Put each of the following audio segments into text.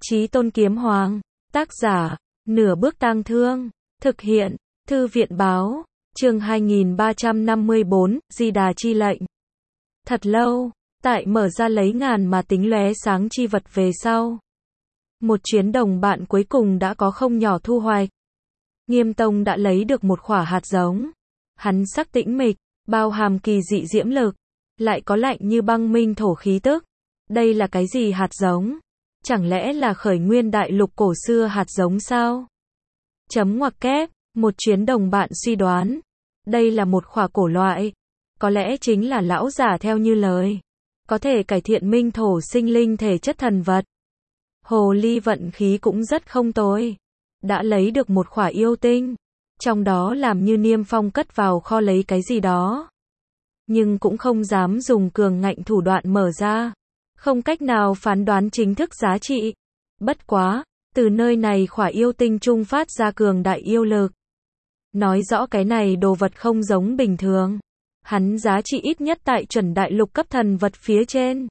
Chí Tôn Kiếm Hoàng. Tác giả, Nửa Bước Tang Thương. Thực hiện, Thư viện báo. Chương 2354, Di Đà chi lệnh. Thật lâu, tại mở ra lấy ngàn mà tính lóe sáng chi vật về sau. Một chuyến đồng bạn cuối cùng đã có không nhỏ thu hoạch. Nghiêm Tông đã lấy được một khỏa hạt giống. Hắn sắc tĩnh mịch, bao hàm kỳ dị diễm lực, lại có lạnh như băng minh thổ khí tức. Đây là cái gì hạt giống? Chẳng lẽ là khởi nguyên đại lục cổ xưa hạt giống sao? Chấm ngoặc kép, một chuyến đồng bạn suy đoán. Đây là một khỏa cổ loại. Có lẽ chính là lão giả theo như lời. Có thể cải thiện minh thổ sinh linh thể chất thần vật. Hồ ly vận khí cũng rất không tồi. Đã lấy được một khỏa yêu tinh. Trong đó làm như Niêm Phong cất vào kho lấy cái gì đó. Nhưng cũng không dám dùng cường ngạnh thủ đoạn mở ra. Không cách nào phán đoán chính thức giá trị. Bất quá, từ nơi này khỏa yêu tinh trung phát ra cường đại yêu lực. Nói rõ cái này đồ vật không giống bình thường. Hắn giá trị ít nhất tại chuẩn đại lục cấp thần vật phía trên.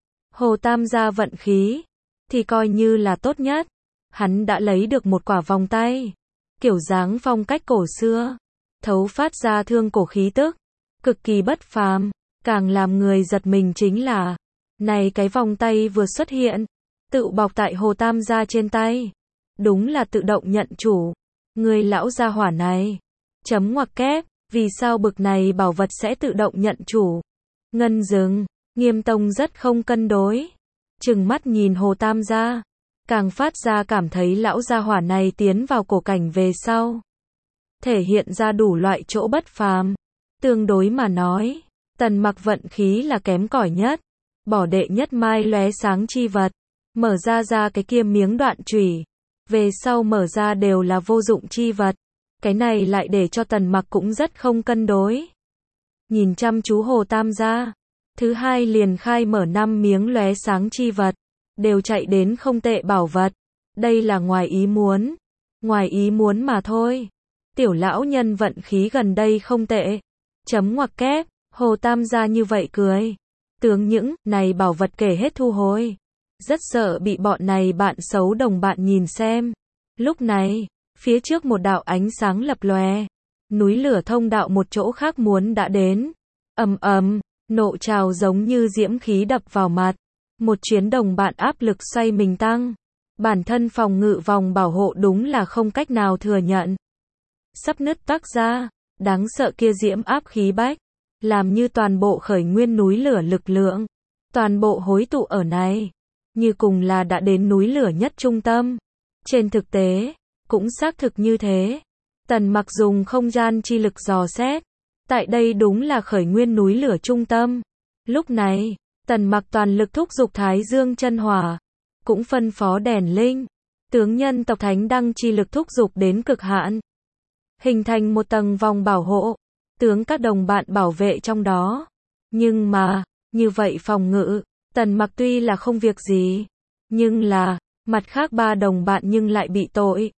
Hồ Tam gia vận khí thì coi như là tốt nhất. Hắn đã lấy được một quả vòng tay. Kiểu dáng phong cách cổ xưa. Thấu phát ra thương cổ khí tức. Cực kỳ bất phàm. Càng làm người giật mình chính là này cái vòng tay vừa xuất hiện. Tự bọc tại Hồ Tam gia trên tay. Đúng là tự động nhận chủ. Người lão gia hỏa này. Chấm ngoặc kép. Vì sao bực này bảo vật sẽ tự động nhận chủ? Ngân dừng. Nghiêm Tông rất không cân đối. Trừng mắt nhìn Hồ Tam gia. Càng phát ra cảm thấy lão gia hỏa này tiến vào cổ cảnh về sau. Thể hiện ra đủ loại chỗ bất phàm. Tương đối mà nói, Tần Mặc vận khí là kém cỏi nhất. Bỏ đệ nhất mai lóe sáng chi vật. Mở ra cái kia miếng đoạn chủy. Về sau mở ra đều là vô dụng chi vật. Cái này lại để cho Tần Mặc cũng rất không cân đối. Nhìn chăm chú Hồ Tam gia. Thứ hai liền khai mở 5 miếng lóe sáng chi vật. Đều chạy đến không tệ bảo vật. Đây là ngoài ý muốn. Ngoài ý muốn mà thôi. Tiểu lão nhân vận khí gần đây không tệ. Chấm ngoặc kép. Hồ Tam gia như vậy cười. Tướng những này bảo vật kể hết thu hồi. Rất sợ bị bọn này bạn xấu đồng bạn nhìn xem. Lúc này, phía trước một đạo ánh sáng lập lòe. Núi lửa thông đạo một chỗ khác muốn đã đến. Ầm ầm, nộ trào giống như diễm khí đập vào mặt. Một chuyến đồng bạn áp lực xoay mình tăng. Bản thân phòng ngự vòng bảo hộ đúng là không cách nào thừa nhận. Sắp nứt toác ra. Đáng sợ kia diễm áp khí bách. Làm như toàn bộ khởi nguyên núi lửa lực lượng. Toàn bộ hối tụ ở này. Như cùng là đã đến núi lửa nhất trung tâm. Trên thực tế, cũng xác thực như thế. Tần Mặc dùng không gian chi lực dò xét. Tại đây đúng là khởi nguyên núi lửa trung tâm. Lúc này, Tần Mặc toàn lực thúc giục Thái Dương chân hỏa. Cũng phân phó đèn linh. Tướng nhân tộc Thánh Đăng chi lực thúc giục đến cực hạn. Hình thành một tầng vòng bảo hộ. Tướng các đồng bạn bảo vệ trong đó. Nhưng mà, như vậy phòng ngự, Tần Mặc tuy là không việc gì. Nhưng là, mặt khác ba đồng bạn nhưng lại bị tội.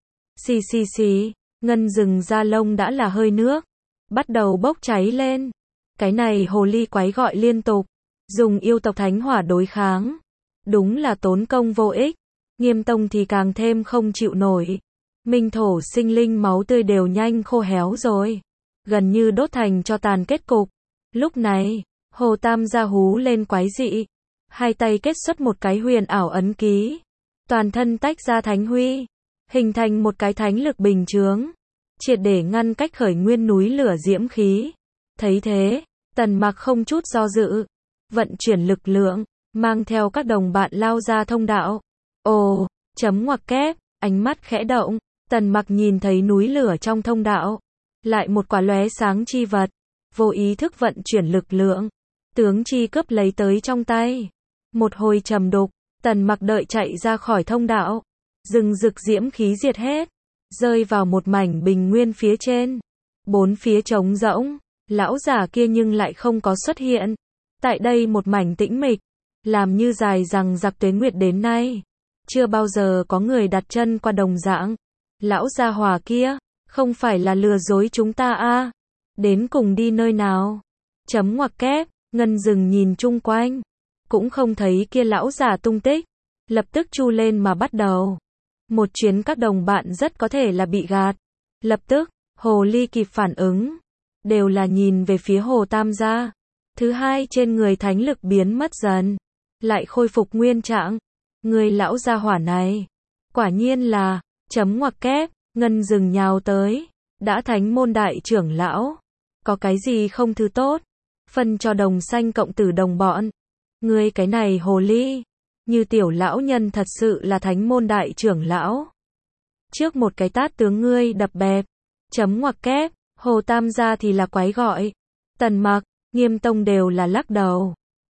Xì, ngân rừng da lông đã là hơi nước. Bắt đầu bốc cháy lên. Cái này hồ ly quái gọi liên tục. Dùng yêu tộc thánh hỏa đối kháng. Đúng là tốn công vô ích. Nghiêm Tông thì càng thêm không chịu nổi. Minh thổ sinh linh máu tươi đều nhanh khô héo rồi. Gần như đốt thành cho tàn kết cục. Lúc này, Hồ Tam gia hú lên quái dị. Hai tay kết xuất một cái huyền ảo ấn ký. Toàn thân tách ra thánh huy. Hình thành một cái thánh lực bình chướng. Triệt để ngăn cách khởi nguyên núi lửa diễm khí. Thấy thế, Tần Mặc không chút do dự. Vận chuyển lực lượng. Mang theo các đồng bạn lao ra thông đạo. Ồ, chấm ngoặc kép. Ánh mắt khẽ động. Tần Mặc nhìn thấy núi lửa trong thông đạo. Lại một quả lóe sáng chi vật. Vô ý thức vận chuyển lực lượng. Tướng chi cướp lấy tới trong tay. Một hồi trầm đục. Tần Mặc đợi chạy ra khỏi thông đạo. Rừng rực diễm khí diệt hết. Rơi vào một mảnh bình nguyên phía trên. Bốn phía trống rỗng. Lão giả kia nhưng lại không có xuất hiện. Tại đây một mảnh tĩnh mịch. Làm như dài rằng giặc tuế nguyệt đến nay. Chưa bao giờ có người đặt chân qua đồng dạng. Lão gia hỏa kia. Không phải là lừa dối chúng ta à? Đến cùng đi nơi nào? Chấm ngoặc kép. Ngân rừng nhìn chung quanh. Cũng không thấy kia lão giả tung tích. lập tức chu lên mà bắt đầu. Một chuyến các đồng bạn rất có thể là bị gạt. Lập tức, hồ ly kịp phản ứng. Đều là nhìn về phía Hồ Tam gia. Thứ hai trên người thánh lực biến mất dần. Lại khôi phục nguyên trạng. Người lão gia hỏa này. Quả nhiên là, chấm ngoặc kép, ngân rừng nhào tới. Đã thánh môn đại trưởng lão. Có cái gì không thứ tốt. Phân cho đồng xanh cộng tử đồng bọn. Ngươi cái này hồ ly. Như tiểu lão nhân thật sự là thánh môn đại trưởng lão. Trước một cái tát tướng ngươi đập bẹp. Chấm ngoặc kép, Hồ Tam gia thì là quái gọi. Tần Mặc, Nghiêm Tông đều là lắc đầu.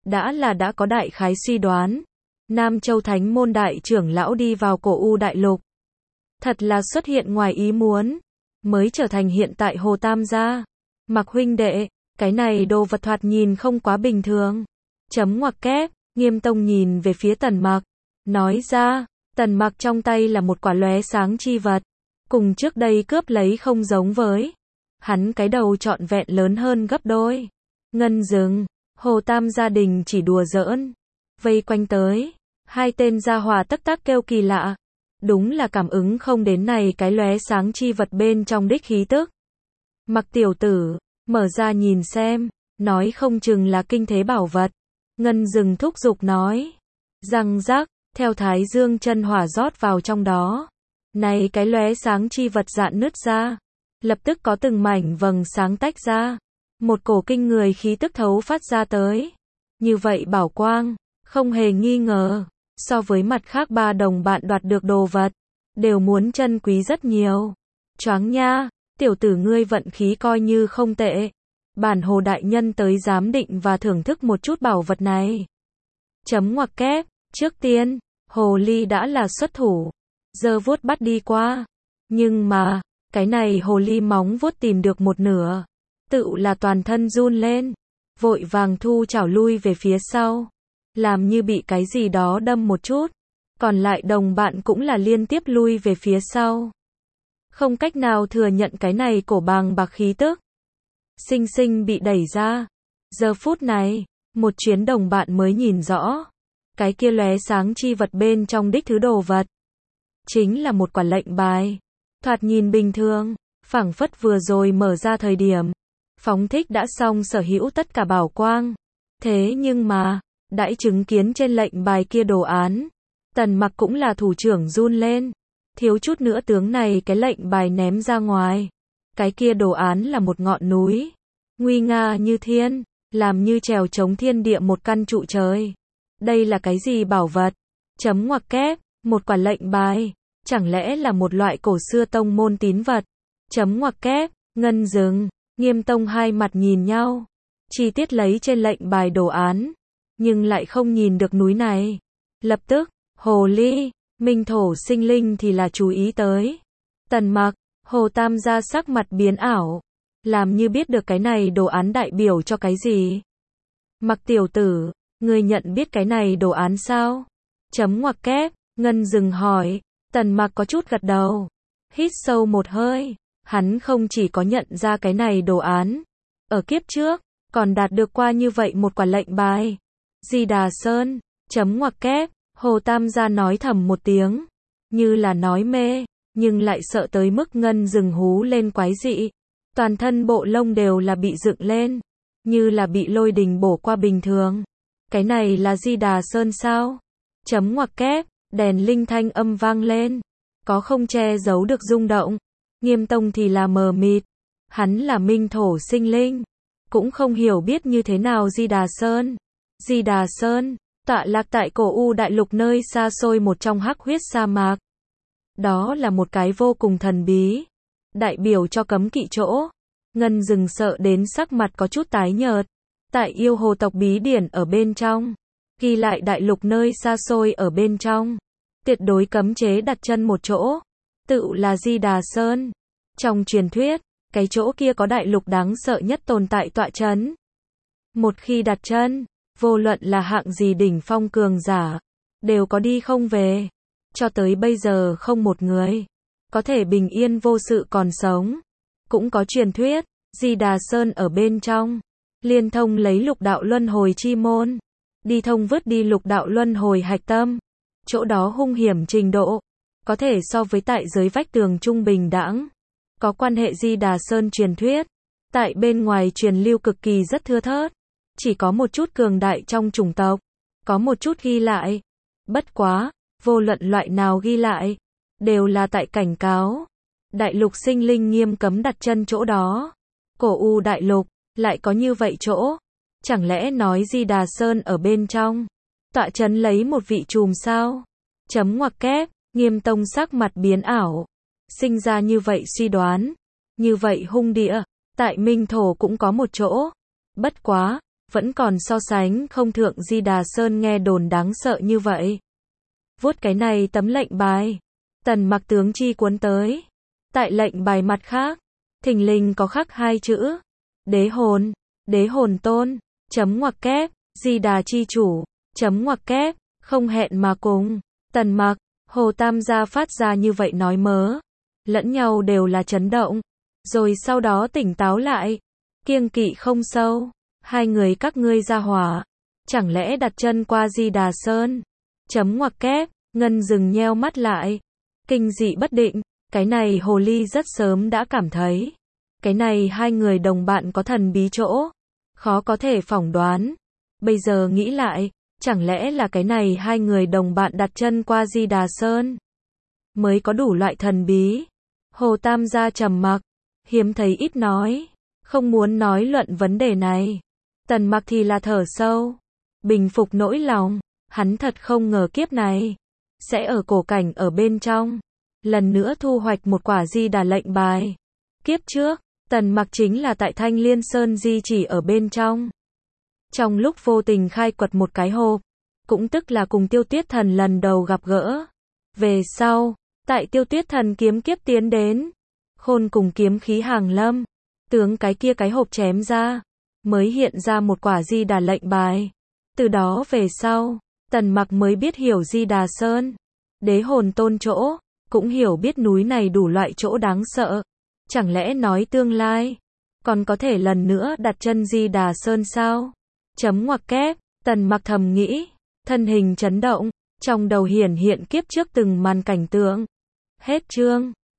Đã có đại khái suy đoán. Nam Châu thánh môn đại trưởng lão đi vào cổ u đại lục. Thật là xuất hiện ngoài ý muốn. Mới trở thành hiện tại Hồ Tam gia. Mặc huynh đệ, cái này đồ vật thoạt nhìn không quá bình thường. Chấm ngoặc kép, Nghiêm Tông nhìn về phía Tần Mặc. Nói ra, Tần Mặc trong tay là một quả lóe sáng chi vật. Cùng trước đây cướp lấy không giống với. Hắn cái đầu trọn vẹn lớn hơn gấp đôi. Ngân rừng, Hồ Tam gia đình chỉ đùa giỡn. Vây quanh tới. Hai tên gia hỏa tắc tắc kêu kỳ lạ. Đúng là cảm ứng không đến này cái lóe sáng chi vật bên trong đích khí tức. Mặc tiểu tử, mở ra nhìn xem. Nói không chừng là kinh thế bảo vật. Ngân rừng thúc giục nói. Răng rác, theo thái dương chân hỏa rót vào trong đó. Này cái lóe sáng chi vật dạn nứt ra. Lập tức có từng mảnh vầng sáng tách ra. Một cổ kinh người khí tức thấu phát ra tới. Như vậy bảo quang, không hề nghi ngờ. So với mặt khác ba đồng bạn đoạt được đồ vật. Đều muốn chân quý rất nhiều. Choáng nha, tiểu tử ngươi vận khí coi như không tệ. Bản Hồ đại nhân tới giám định và thưởng thức một chút bảo vật này. Chấm ngoặc kép, trước tiên, hồ ly đã là xuất thủ. Giơ vuốt bắt đi qua. Nhưng mà, cái này hồ ly móng vuốt tìm được một nửa. Tự là toàn thân run lên. Vội vàng thu chảo lui về phía sau. Làm như bị cái gì đó đâm một chút. Còn lại đồng bạn cũng là liên tiếp lui về phía sau. Không cách nào thừa nhận cái này cổ bàng bạc khí tức. Sinh sinh bị đẩy ra. Giờ phút này, một chuyến đồng bạn mới nhìn rõ. Cái kia lóe sáng chi vật bên trong đích thứ đồ vật. Chính là một quả lệnh bài. Thoạt nhìn bình thường, phảng phất vừa rồi mở ra thời điểm. Phóng thích đã xong sở hữu tất cả bảo quang. Thế nhưng mà, đãi chứng kiến trên lệnh bài kia đồ án. Tần Mặc cũng là thủ trưởng run lên. Thiếu chút nữa tướng này cái lệnh bài ném ra ngoài. Cái kia đồ án là một ngọn núi. Nguy nga như thiên, làm như trèo chống thiên địa một căn trụ trời. Đây là cái gì bảo vật? Chấm ngoặc kép, một quả lệnh bài. Chẳng lẽ là một loại cổ xưa tông môn tín vật? Chấm ngoặc kép, ngân rừng, Nghiêm Tông hai mặt nhìn nhau. Chi tiết lấy trên lệnh bài đồ án. Nhưng lại không nhìn được núi này. Lập tức, hồ ly, minh thổ sinh linh thì là chú ý tới. Tần Mặc, Hồ Tam gia sắc mặt biến ảo. Làm như biết được cái này đồ án đại biểu cho cái gì. Mặc tiểu tử, ngươi nhận biết cái này đồ án sao? Chấm ngoặc kép, ngân rừng hỏi. Tần Mặc có chút gật đầu. Hít sâu một hơi. Hắn không chỉ có nhận ra cái này đồ án. Ở kiếp trước, còn đạt được qua như vậy một quả lệnh bài. Di Đà Sơn, chấm ngoặc kép, Hồ Tam gia nói thầm một tiếng. Như là nói mê, nhưng lại sợ tới mức ngân rừng hú lên quái dị. Toàn thân bộ lông đều là bị dựng lên. Như là bị lôi đình bổ qua bình thường. Cái này là Di Đà Sơn sao? Chấm ngoặc kép, đèn linh thanh âm vang lên. Có không che giấu được rung động. Nghiêm Tông thì là mờ mịt. Hắn là minh thổ sinh linh. Cũng không hiểu biết như thế nào Di Đà Sơn. Di Đà Sơn, tọa lạc tại cổ u đại lục nơi xa xôi một trong hắc huyết sa mạc. Đó là một cái vô cùng thần bí. Đại biểu cho cấm kỵ chỗ. Ngân rừng sợ đến sắc mặt có chút tái nhợt. Tại yêu hồ tộc bí điển ở bên trong. Ghi lại đại lục nơi xa xôi ở bên trong. Tuyệt đối cấm chế đặt chân một chỗ. Tự là Di Đà Sơn. Trong truyền thuyết, cái chỗ kia có đại lục đáng sợ nhất tồn tại tọa chấn. Một khi đặt chân, vô luận là hạng gì đỉnh phong cường giả, đều có đi không về. Cho tới bây giờ không một người có thể bình yên vô sự còn sống. Cũng có truyền thuyết, Di Đà Sơn ở bên trong, liên thông lấy lục đạo luân hồi chi môn, đi thông vứt đi lục đạo luân hồi hạch tâm. chỗ đó hung hiểm trình độ, có thể so với tại dưới vách tường trung bình đẳng. Có quan hệ Di Đà Sơn truyền thuyết, tại bên ngoài truyền lưu cực kỳ rất thưa thớt, chỉ có một chút cường đại trong chủng tộc, có một chút ghi lại. Bất quá, vô luận loại nào ghi lại, đều là tại cảnh cáo. Đại lục sinh linh nghiêm cấm đặt chân chỗ đó. Cổ U đại lục, lại có như vậy chỗ. Chẳng lẽ nói Di Đà Sơn ở bên trong, tọa trấn lấy một vị trùm sao? Chấm ngoặc kép, Nghiêm Tông sắc mặt biến ảo. Sinh ra như vậy suy đoán. Như vậy hung địa, tại Minh Thổ cũng có một chỗ. Bất quá, vẫn còn so sánh không thượng Di Đà Sơn nghe đồn đáng sợ như vậy. Vuốt cái này tấm lệnh bài. Tần Mặc tướng chi cuốn tới. Tại lệnh bài mặt khác, thình lình có khắc hai chữ. Đế hồn tôn, chấm ngoặc kép, Di Đà chi chủ, chấm ngoặc kép, không hẹn mà cùng. Tần Mặc, Hồ Tam gia phát ra như vậy nói mớ. Lẫn nhau đều là chấn động. Rồi sau đó tỉnh táo lại. Kiêng kỵ không sâu. Hai người các ngươi ra hỏa. Chẳng lẽ đặt chân qua Di Đà Sơn? Chấm ngoặc kép, Ngân dừng nheo mắt lại. Kinh dị bất định. Cái này hồ ly rất sớm đã cảm thấy. Cái này hai người đồng bạn có thần bí chỗ. Khó có thể phỏng đoán. Bây giờ nghĩ lại, chẳng lẽ là cái này hai người đồng bạn đặt chân qua Di Đà Sơn mới có đủ loại thần bí. Hồ Tam gia trầm mặc, hiếm thấy ít nói, không muốn nói luận vấn đề này. Tần Mặc thì là thở sâu, bình phục nỗi lòng, hắn thật không ngờ kiếp này sẽ ở cổ cảnh ở bên trong, lần nữa thu hoạch một quả Di Đà lệnh bài. Kiếp trước, Tần Mặc chính là tại Thanh Liên Sơn di chỉ ở bên trong. Trong lúc vô tình khai quật một cái hộp, cũng tức là cùng Tiêu Tuyết Thần lần đầu gặp gỡ. Về sau, tại Tiêu Tuyết Thần kiếm kiếp tiến đến, khôn cùng kiếm khí hàng lâm, tướng cái kia cái hộp chém ra, mới hiện ra một quả Di Đà lệnh bài. Từ đó về sau, Tần Mặc mới biết hiểu Di Đà Sơn, đế hồn tôn chỗ, cũng hiểu biết núi này đủ loại chỗ đáng sợ. Chẳng lẽ nói tương lai còn có thể lần nữa đặt chân Di Đà Sơn sao? Chấm ngoặc kép, Tần Mặc thầm nghĩ, thân hình chấn động, trong đầu hiển hiện kiếp trước từng màn cảnh tượng. Hết chương.